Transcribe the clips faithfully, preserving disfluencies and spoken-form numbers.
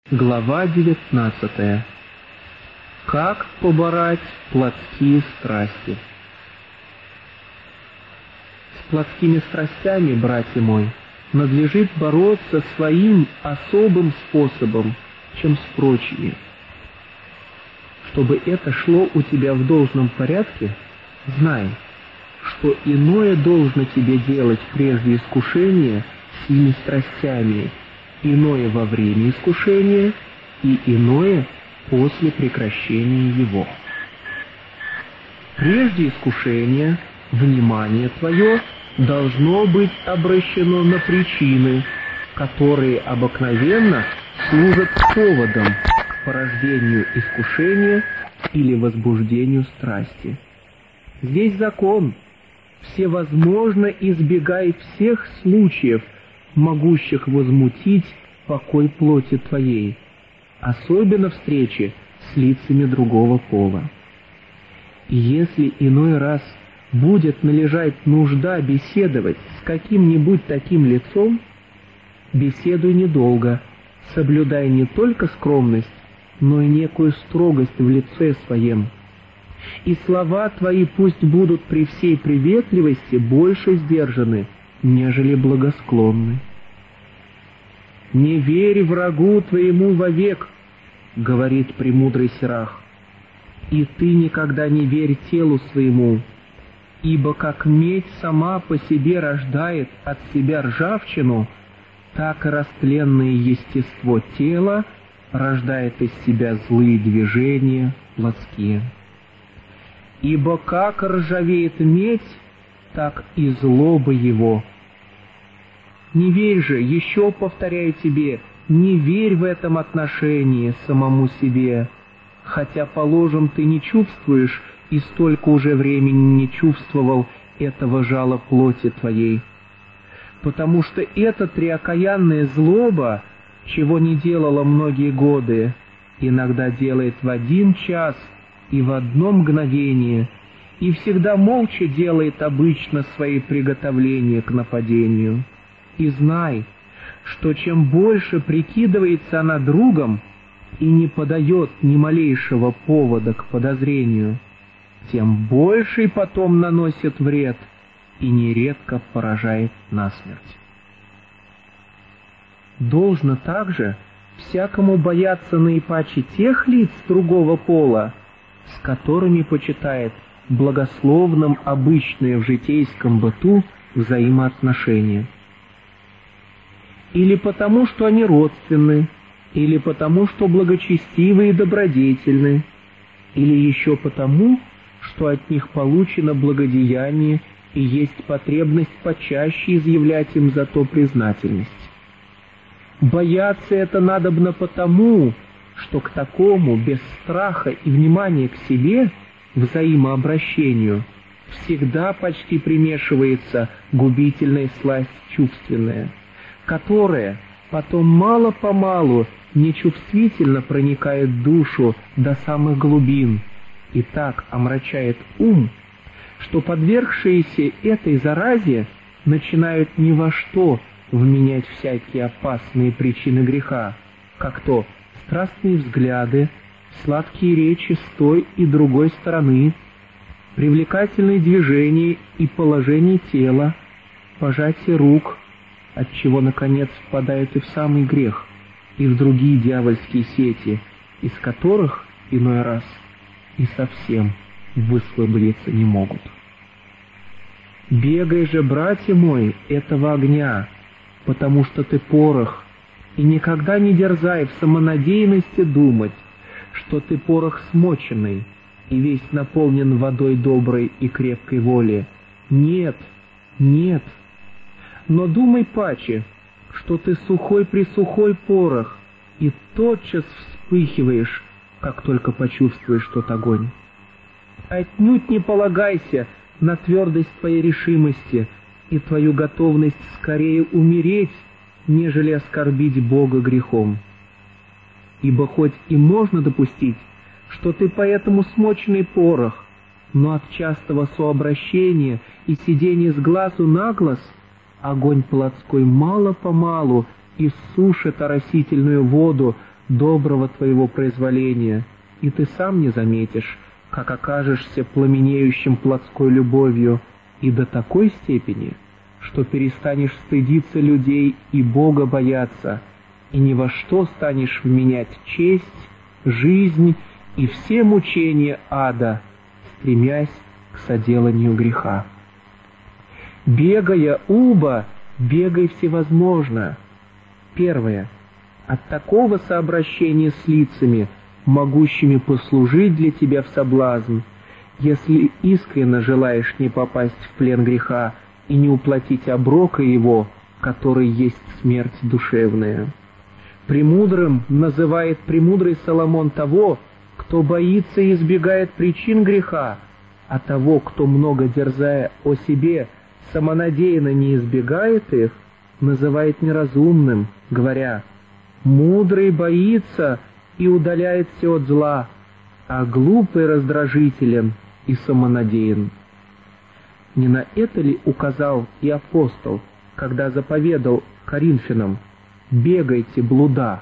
Глава девятнадцатая. Как побороть плотские страсти? С плотскими страстями, братья мой, надлежит бороться своим особым способом, чем с прочими. Чтобы это шло у тебя в должном порядке, знай, что иное должно тебе делать прежде искушения сими страстями, иное во время искушения и иное после прекращения его. Прежде искушения внимание твое должно быть обращено на причины, которые обыкновенно служат поводом к порождению искушения или возбуждению страсти. Здесь закон: всевозможно избегай всех случаев, могущих возмутить покой плоти твоей, особенно встречи с лицами другого пола. И если иной раз будет належать нужда беседовать с каким-нибудь таким лицом, беседуй недолго, соблюдай не только скромность, но и некую строгость в лице своем. И слова твои пусть будут при всей приветливости больше сдержаны, нежели благосклонны. «Не верь врагу твоему вовек», — говорит премудрый Сирах, «и ты никогда не верь телу своему, ибо как медь сама по себе рождает от себя ржавчину, так и растленное естество тела рождает из себя злые движения плотские. Ибо как ржавеет медь, так и злоба его. Не верь же, еще повторяю тебе, не верь в этом отношении самому себе, хотя, положим, ты не чувствуешь и столько уже времени не чувствовал этого жала плоти твоей. Потому что эта триокаянная злоба, чего не делала многие годы, иногда делает в один час и в одно мгновение, и всегда молча делает обычно свои приготовления к нападению. И знай, что чем больше прикидывается она другом и не подает ни малейшего повода к подозрению, тем больший потом наносит вред и нередко поражает насмерть. Должно также всякому бояться наипаче тех лиц другого пола, с которыми почитает благословным обычное в житейском быту взаимоотношения. Или потому, что они родственны, или потому, что благочестивы и добродетельны, или еще потому, что от них получено благодеяние и есть потребность почаще изъявлять им за то признательность. Бояться это надобно потому, что к такому, без страха и внимания к себе, взаимообращению, всегда почти примешивается губительная сласть чувственная, которая потом мало-помалу нечувствительно проникает в душу до самых глубин и так омрачает ум, что подвергшиеся этой заразе начинают ни во что вменять всякие опасные причины греха, как то страстные взгляды, сладкие речи с той и другой стороны, привлекательные движения и положение тела, пожатие рук, отчего, наконец, впадают и в самый грех, и в другие дьявольские сети, из которых иной раз и совсем высвободиться не могут. Бегай же, братья мой, этого огня, потому что ты порох, и никогда не дерзай в самонадеянности думать, что ты порох смоченный и весь наполнен водой доброй и крепкой воли. Нет, нет. Но думай паче, что ты сухой-пресухой порох, и тотчас вспыхиваешь, как только почувствуешь тот огонь. Отнюдь не полагайся на твердость твоей решимости и твою готовность скорее умереть, нежели оскорбить Бога грехом. Ибо хоть и можно допустить, что ты поэтому смоченный порох, но от частого сообращения и сидения с глазу на глаз огонь плотской мало-помалу иссушит оросительную воду, доброго твоего произволения, и ты сам не заметишь, как окажешься пламенеющим плотской любовью, и до такой степени, что перестанешь стыдиться людей и Бога бояться, и ни во что станешь вменять честь, жизнь и все мучения ада, стремясь к соделанию греха. Бегая уба, бегай всевозможно. Первое. От такого сообращения с лицами, могущими послужить для тебя в соблазн, если искренно желаешь не попасть в плен греха и не уплатить оброка его, который есть смерть душевная. Премудрым называет премудрый Соломон того, кто боится и избегает причин греха, а того, кто, много дерзая о себе, самонадеянно не избегает их, называет неразумным, говоря: «Мудрый боится и удаляется от зла, а глупый раздражителен и самонадеян». Не на это ли указал и апостол, когда заповедал Коринфянам: «Бегайте, блуда»?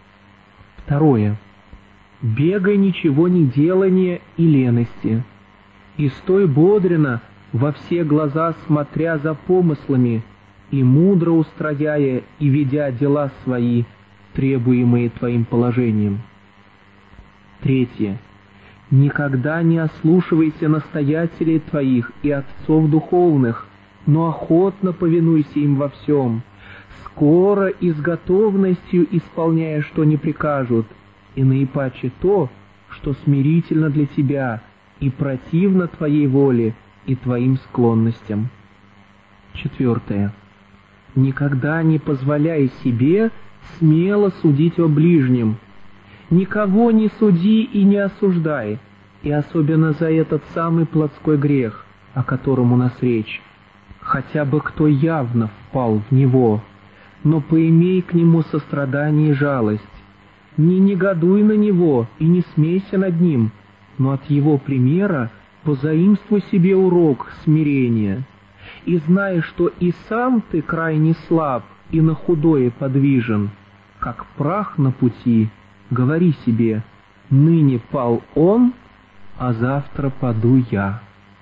Второе. Бегай ничего не делания и лености, и стой бодренно, во все глаза смотря за помыслами, и мудро устрояя и ведя дела свои, требуемые твоим положением. Третье. Никогда не ослушивайся настоятелей твоих и отцов духовных, но охотно повинуйся им во всем, скоро и с готовностью исполняя, что не прикажут, и наипаче то, что смирительно для тебя и противно твоей воле и твоим склонностям. Четвертое. Никогда не позволяй себе смело судить о ближнем. Никого не суди и не осуждай, и особенно за этот самый плотской грех, о котором у нас речь, хотя бы кто явно впал в него, но поимей к нему сострадание и жалость. Не негодуй на него и не смейся над ним, но от его примера позаимствуй себе урок смирения. И знай, что и сам ты крайне слаб и на худое подвижен, как прах на пути, говори себе: ныне пал он, а завтра паду я.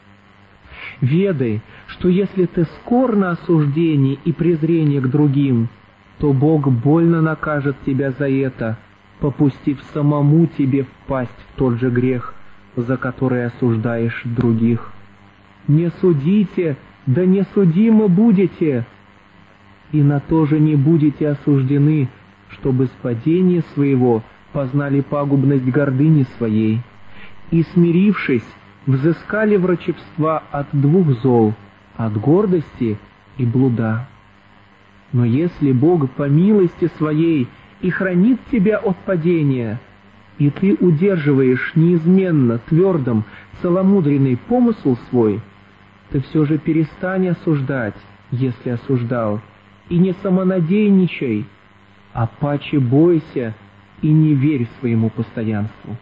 Ведай, что если ты скор на осуждение и презрение к другим, то Бог больно накажет тебя за это, попустив самому тебе впасть в тот же грех, за который осуждаешь других. Не судите, да не судимы будете, и на то же не будете осуждены, чтобы с падения своего познали пагубность гордыни своей, и, смирившись, взыскали врачевства от двух зол, от гордости и блуда. Но если Бог по милости своей и хранит тебя от падения, и ты удерживаешь неизменно твердым целомудренный помысл свой, ты все же перестань осуждать, если осуждал, и не самонадеянничай, а паче бойся и не верь своему постоянству.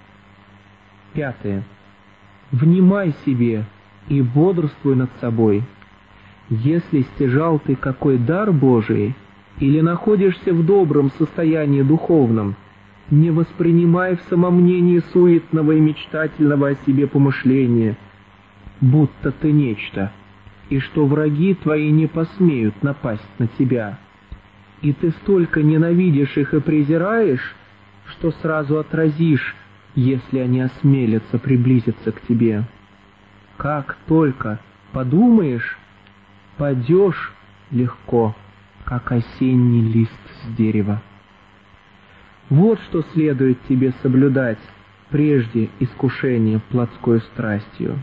Пятое. Внимай себе и бодрствуй над собой. Если стяжал ты какой дар Божий или находишься в добром состоянии духовном, не воспринимай в самомнении суетного и мечтательного о себе помышления, будто ты нечто, и что враги твои не посмеют напасть на тебя, и ты столько ненавидишь их и презираешь, что сразу отразишь, если они осмелятся приблизиться к тебе. Как только подумаешь, падешь легко, как осенний лист с дерева. Вот что следует тебе соблюдать прежде искушения плотской страстью.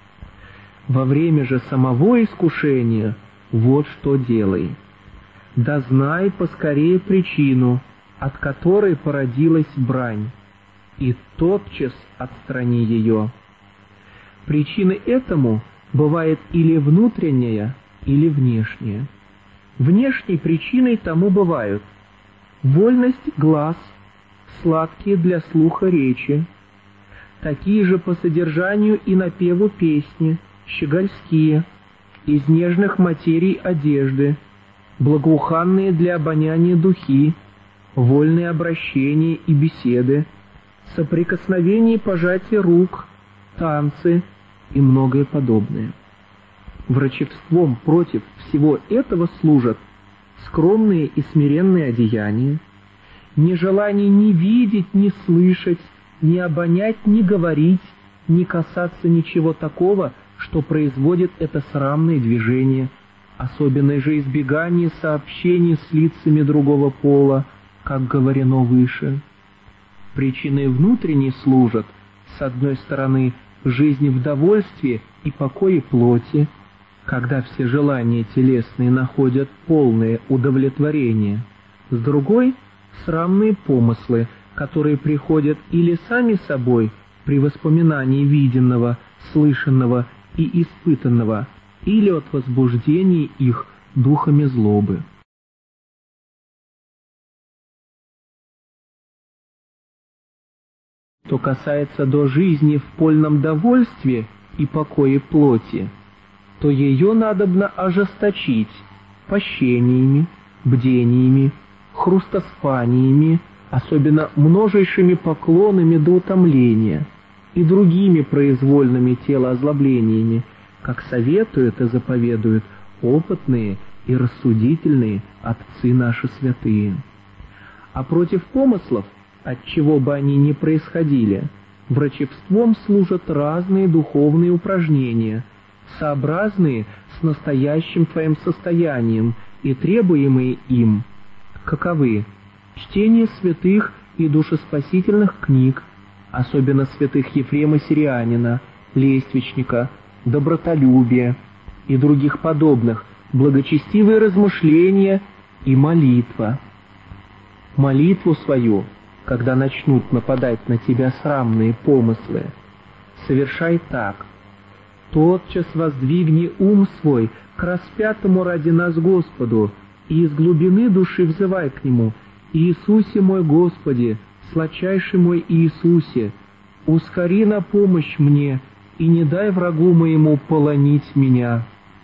Во время же самого искушения вот что делай. Да знай поскорее причину, от которой породилась брань, и тотчас отстрани ее. Причиной этому бывает или внутренняя, или внешняя. Внешней причиной тому бывают вольность глаз, сладкие для слуха речи, такие же по содержанию и напеву песни, щегольские, из нежных материй одежды, благоуханные для обоняния духи, вольные обращения и беседы, соприкосновение и пожатие рук, танцы и многое подобное. Врачевством против всего этого служат скромные и смиренные одеяния, нежелание ни видеть, ни слышать, ни обонять, ни говорить, ни касаться ничего такого, что производит это срамное движение, особенное же избегание сообщений с лицами другого пола, как говорено выше. Причиной внутренней служат, с одной стороны, жизни в довольстве и покое плоти, когда все желания телесные находят полное удовлетворение, с другой — срамные помыслы, которые приходят или сами собой при воспоминании виденного, слышанного и испытанного, или от возбуждения их духами злобы. Что касается до жизни в полном довольстве и покое плоти, то ее надобно ожесточить пощениями, бдениями, хрустоспаниями, особенно множайшими поклонами до утомления и другими произвольными телоозлоблениями, как советуют и заповедуют опытные и рассудительные отцы наши святые. А против помыслов, от чего бы они ни происходили, врачевством служат разные духовные упражнения, сообразные с настоящим твоим состоянием и требуемые им, каковы: чтение святых и душеспасительных книг, особенно святых Ефрема Сирианина, Лествичника, добротолюбие и других подобных, благочестивые размышления и молитва. Молитву свою, когда начнут нападать на тебя срамные помыслы, совершай так: тотчас воздвигни ум свой к распятому ради нас Господу, и из глубины души взывай к Нему: Иисусе мой Господи, сладчайший мой Иисусе, ускори на помощь мне, и не дай врагу моему полонить меня.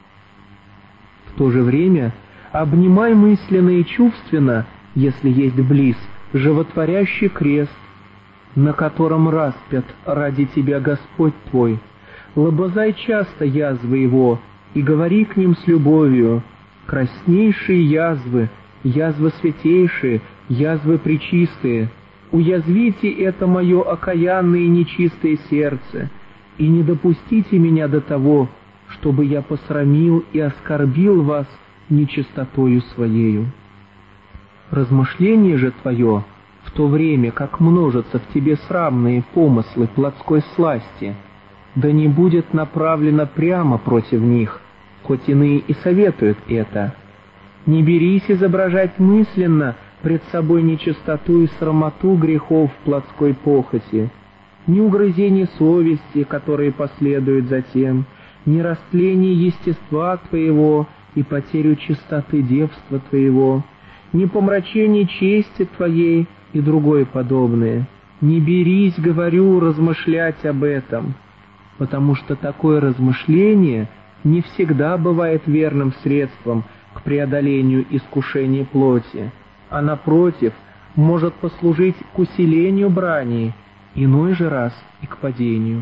В то же время обнимай мысленно и чувственно, если есть близ, животворящий крест, на котором распят ради тебя Господь твой. Лобозай часто язвы его, и говори к ним с любовью: краснейшие язвы, язвы святейшие, язвы пречистые, уязвите это мое окаянное и нечистое сердце, и не допустите меня до того, чтобы я посрамил и оскорбил вас нечистотою своею. Размышление же твое, в то время как множатся в тебе срамные помыслы плотской сласти, да не будет направлено прямо против них, хоть иные и советуют это. Не берись изображать мысленно пред собой нечистоту и срамоту грехов плотской похоти, ни угрызений совести, которые последуют затем, ни растление естества твоего и потерю чистоты девства твоего, ни помрачение чести твоей и другое подобное. Не берись, говорю, размышлять об этом, потому что такое размышление не всегда бывает верным средством к преодолению искушения плоти, а напротив, может послужить к усилению брани, иной же раз и к падению.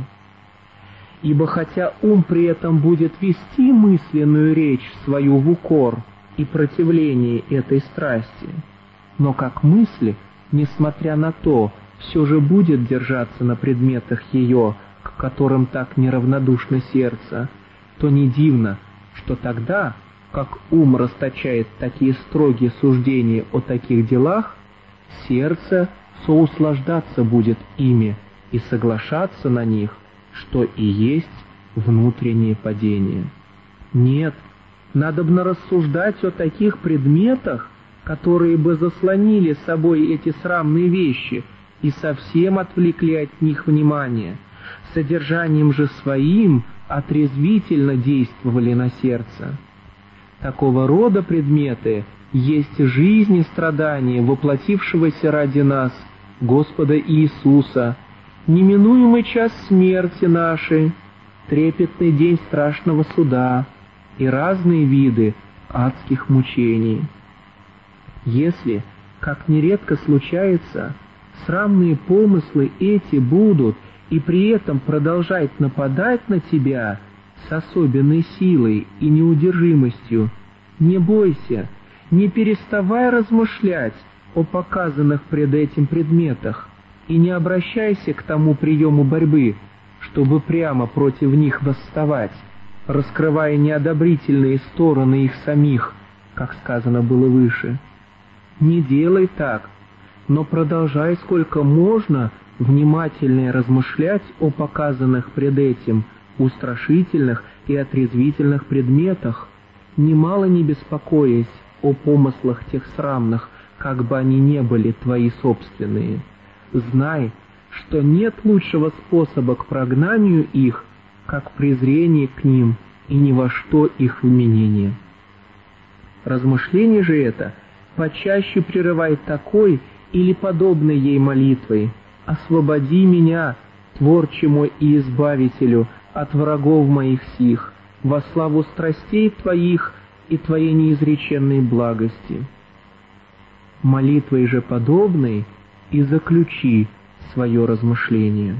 Ибо хотя ум при этом будет вести мысленную речь свою в укор и противление этой страсти, но как мысли, несмотря на то, все же будет держаться на предметах ее, к которым так неравнодушно сердце, то не дивно, что тогда, как ум расточает такие строгие суждения о таких делах, сердце соуслаждаться будет ими и соглашаться на них, что и есть внутреннее падение. Нет, надобно рассуждать о таких предметах, которые бы заслонили собой эти срамные вещи и совсем отвлекли от них внимание, содержанием же своим отрезвительно действовали на сердце. Такого рода предметы есть жизнь и страдания воплотившегося ради нас Господа Иисуса, неминуемый час смерти нашей, трепетный день страшного суда и разные виды адских мучений. Если, Как нередко случается, срамные помыслы эти будут и при этом продолжать нападать на тебя с особенной силой и неудержимостью. Не бойся, не переставай размышлять о показанных пред этим предметах и не обращайся к тому приему борьбы, чтобы прямо против них восставать, раскрывая неодобрительные стороны их самих, как сказано было выше. Не делай так, но продолжай сколько можно внимательнее размышлять о показанных пред этим устрашительных и отрезвительных предметах, немало не беспокоясь о помыслах тех срамных, как бы они не были твои собственные. Знай, что нет лучшего способа к прогнанию их, как презрение к ним и ни во что их вменение. Размышление же это почаще прерывай такой или подобной ей молитвой: «Освободи меня, Творче мой и Избавителю, от врагов моих сих, во славу страстей Твоих и Твоей неизреченной благости». Молитвой же подобной и заключи свое размышление.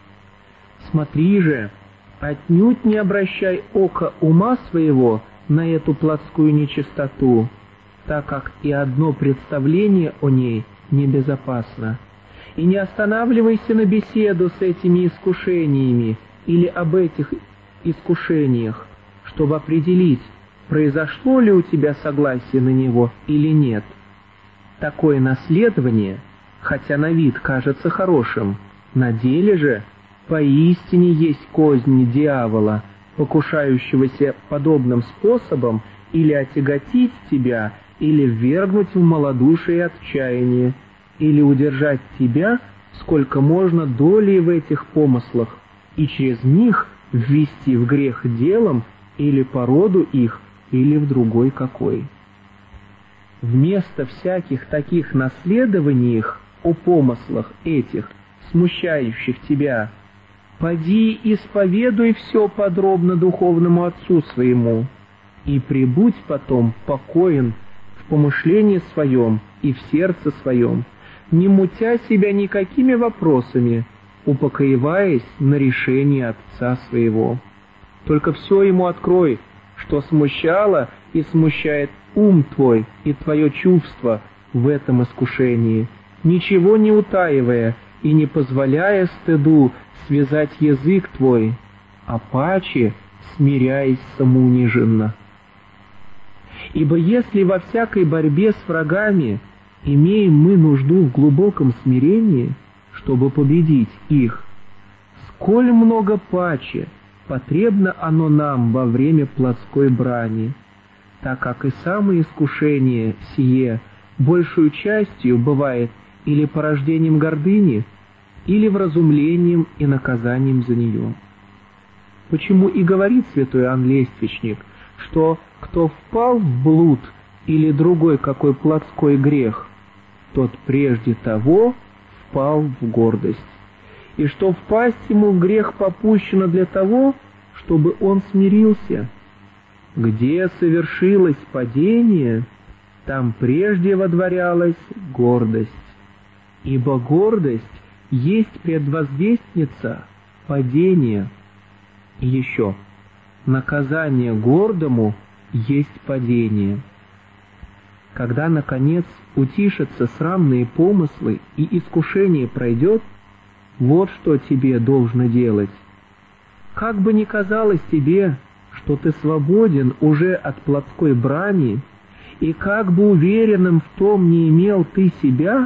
Смотри же, отнюдь не обращай око ума своего на эту плотскую нечистоту, так как и одно представление о ней небезопасно. И не останавливайся на беседу с этими искушениями или об этих искушениях, чтобы определить, произошло ли у тебя согласие на него или нет. Такое наследование, хотя на вид кажется хорошим, на деле же поистине есть кознь дьявола, покушающегося подобным способом или отяготить тебя, или ввергнуть в малодушие и отчаяние, или удержать тебя сколько можно долей в этих помыслах, и через них ввести в грех делом или по роду их, или в другой какой. Вместо всяких таких наследований о помыслах этих, смущающих тебя, поди исповедуй все подробно духовному отцу своему, и прибудь потом покоен в помышлении своем и в сердце своем, не мутя себя никакими вопросами, упокоиваясь на решение отца своего. Только все ему открой, что смущало и смущает ум твой и твое чувство в этом искушении, ничего не утаивая и не позволяя стыду связать язык твой, а паче смиряясь самоуниженно. Ибо если во всякой борьбе с врагами имеем мы нужду в глубоком смирении, чтобы победить их, сколь много паче потребно оно нам во время плотской брани, так как и самое искушение сие большую частью бывает или порождением гордыни, или вразумлением и наказанием за нее. Почему и говорит святой Иоанн Лествичник, что кто впал в блуд или другой какой плотской грех, тот прежде того впал в гордость, и что впасть ему в грех попущено для того, чтобы он смирился. Где совершилось падение, там прежде водворялась гордость, ибо гордость есть предвозвестница падения. И еще, наказание гордому есть падение. Когда, наконец, утишатся срамные помыслы и искушение пройдет, вот что тебе должно делать. Как бы ни казалось тебе, что ты свободен уже от плотской брани, и как бы уверенным в том не имел ты себя,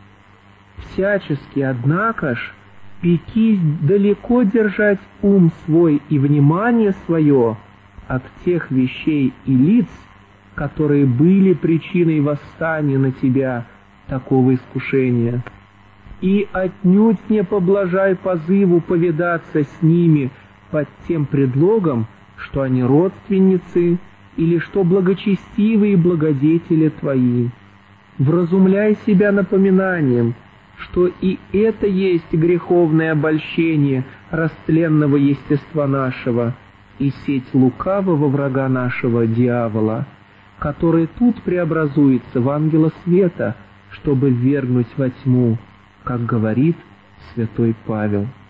всячески, однако ж, пекись далеко держать ум свой и внимание свое от тех вещей и лиц, которые были причиной восстания на тебя такого искушения, и отнюдь не поблажай позыву повидаться с ними под тем предлогом, что они родственницы или что благочестивые благодетели твои. Вразумляй себя напоминанием, что и это есть греховное обольщение растленного естества нашего и сеть лукавого врага нашего, дьявола, который тут преобразуется в ангела света, чтобы ввергнуть во тьму, как говорит святой Павел.